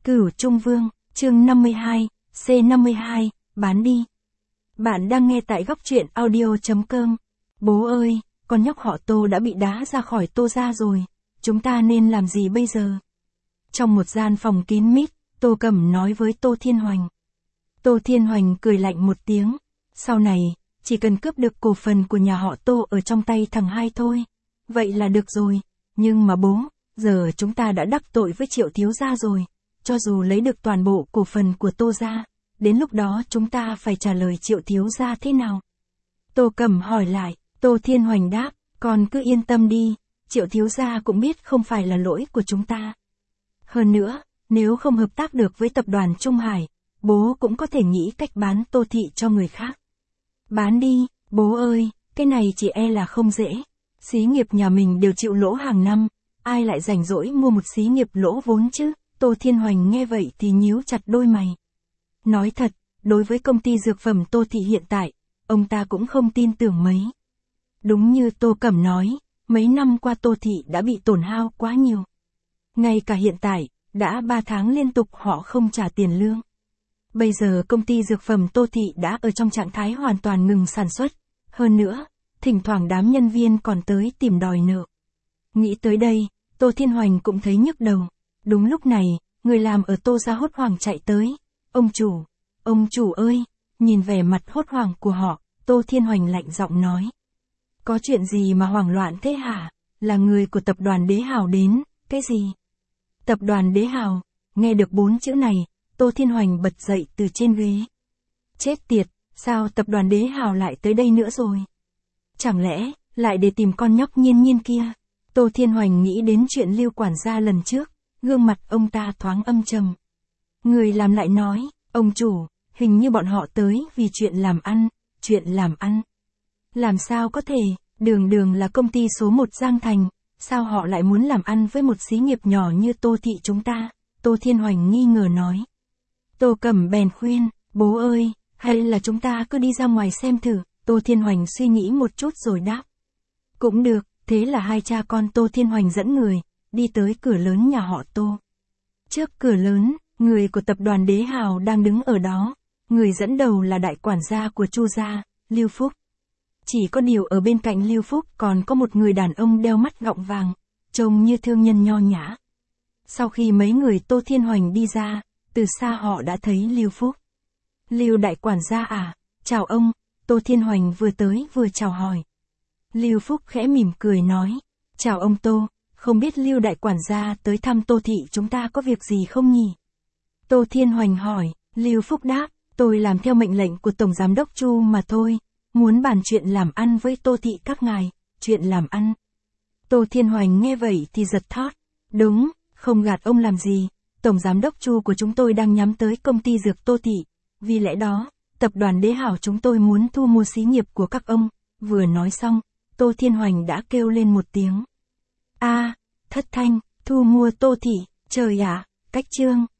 Cửu Trung Vương, chương 52, C52, bán đi. Bạn đang nghe tại góc truyện audio.com. Bố ơi, con nhóc họ Tô đã bị đá ra khỏi Tô gia rồi, chúng ta nên làm gì bây giờ? Trong một gian phòng kín mít, Tô Cẩm nói với Tô Thiên Hoành. Tô Thiên Hoành cười lạnh một tiếng, sau này, chỉ cần cướp được cổ phần của nhà họ Tô ở trong tay thằng hai thôi. Vậy là được rồi, nhưng mà bố, giờ chúng ta đã đắc tội với Triệu thiếu gia rồi, cho dù lấy được toàn bộ cổ phần của Tô gia, đến lúc đó chúng ta phải trả lời Triệu thiếu gia thế nào? Tô Cẩm hỏi lại, Tô Thiên Hoành đáp, con cứ yên tâm đi, Triệu thiếu gia cũng biết không phải là lỗi của chúng ta. Hơn nữa, nếu không hợp tác được với tập đoàn Trung Hải, bố cũng có thể nghĩ cách bán Tô thị cho người khác. Bán đi, bố ơi, cái này chỉ e là không dễ. Xí nghiệp nhà mình đều chịu lỗ hàng năm, ai lại rảnh rỗi mua một xí nghiệp lỗ vốn chứ? Tô Thiên Hoành nghe vậy thì nhíu chặt đôi mày. Nói thật, đối với công ty dược phẩm Tô thị hiện tại, ông ta cũng không tin tưởng mấy. Đúng như Tô Cẩm nói, mấy năm qua Tô thị đã bị tổn hao quá nhiều. Ngay cả hiện tại, đã 3 tháng liên tục họ không trả tiền lương. Bây giờ công ty dược phẩm Tô thị đã ở trong trạng thái hoàn toàn ngừng sản xuất. Hơn nữa, thỉnh thoảng đám nhân viên còn tới tìm đòi nợ. Nghĩ tới đây, Tô Thiên Hoành cũng thấy nhức đầu. Đúng lúc này, người làm ở Tô gia hốt hoảng chạy tới. Ông chủ ơi, nhìn vẻ mặt hốt hoảng của họ, Tô Thiên Hoành lạnh giọng nói. Có chuyện gì mà hoảng loạn thế hả? Là người của tập đoàn Đế Hào đến, cái gì? Tập đoàn Đế Hào, nghe được 4 chữ này, Tô Thiên Hoành bật dậy từ trên ghế. Chết tiệt, sao tập đoàn Đế Hào lại tới đây nữa rồi? Chẳng lẽ, lại để tìm con nhóc Nhiên Nhiên kia? Tô Thiên Hoành nghĩ đến chuyện Lưu quản gia lần trước, gương mặt ông ta thoáng âm trầm. Người làm lại nói, ông chủ, hình như bọn họ tới vì chuyện làm ăn. Làm sao có thể, đường là công ty số 1 Giang Thành, sao họ lại muốn làm ăn với một xí nghiệp nhỏ như Tô thị chúng ta? Tô Thiên Hoành nghi ngờ nói. Tô Cẩm bèn khuyên, bố ơi, hay là chúng ta cứ đi ra ngoài xem thử? Tô Thiên Hoành suy nghĩ một chút rồi đáp. Cũng được, thế là hai cha con Tô Thiên Hoành dẫn người, đi tới cửa lớn nhà họ Tô. Trước cửa lớn, người của tập đoàn Đế Hào đang đứng ở đó, người dẫn đầu là đại quản gia của Chu gia, Lưu Phúc. Chỉ có điều ở bên cạnh Lưu Phúc còn có một người đàn ông đeo mắt gọng vàng, trông như thương nhân nho nhã. Sau khi mấy người Tô Thiên Hoành đi ra, từ xa họ đã thấy Lưu Phúc. Lưu đại quản gia à, chào ông, Tô Thiên Hoành vừa tới vừa chào hỏi. Lưu Phúc khẽ mỉm cười nói, chào ông Tô, không biết Lưu đại quản gia tới thăm Tô thị chúng ta có việc gì không nhỉ? Tô Thiên Hoành hỏi, Lưu Phúc đáp, tôi làm theo mệnh lệnh của Tổng Giám đốc Chu mà thôi, muốn bàn chuyện làm ăn với Tô thị các ngài, chuyện làm ăn. Tô Thiên Hoành nghe vậy thì giật thót, đúng, không gạt ông làm gì, Tổng Giám đốc Chu của chúng tôi đang nhắm tới công ty dược Tô thị, vì lẽ đó, tập đoàn Đế Hào chúng tôi muốn thu mua xí nghiệp của các ông. Vừa nói xong, Tô Thiên Hoành đã kêu lên một tiếng. A, thất thanh, thu mua Tô thị, trời ạ, cách chương.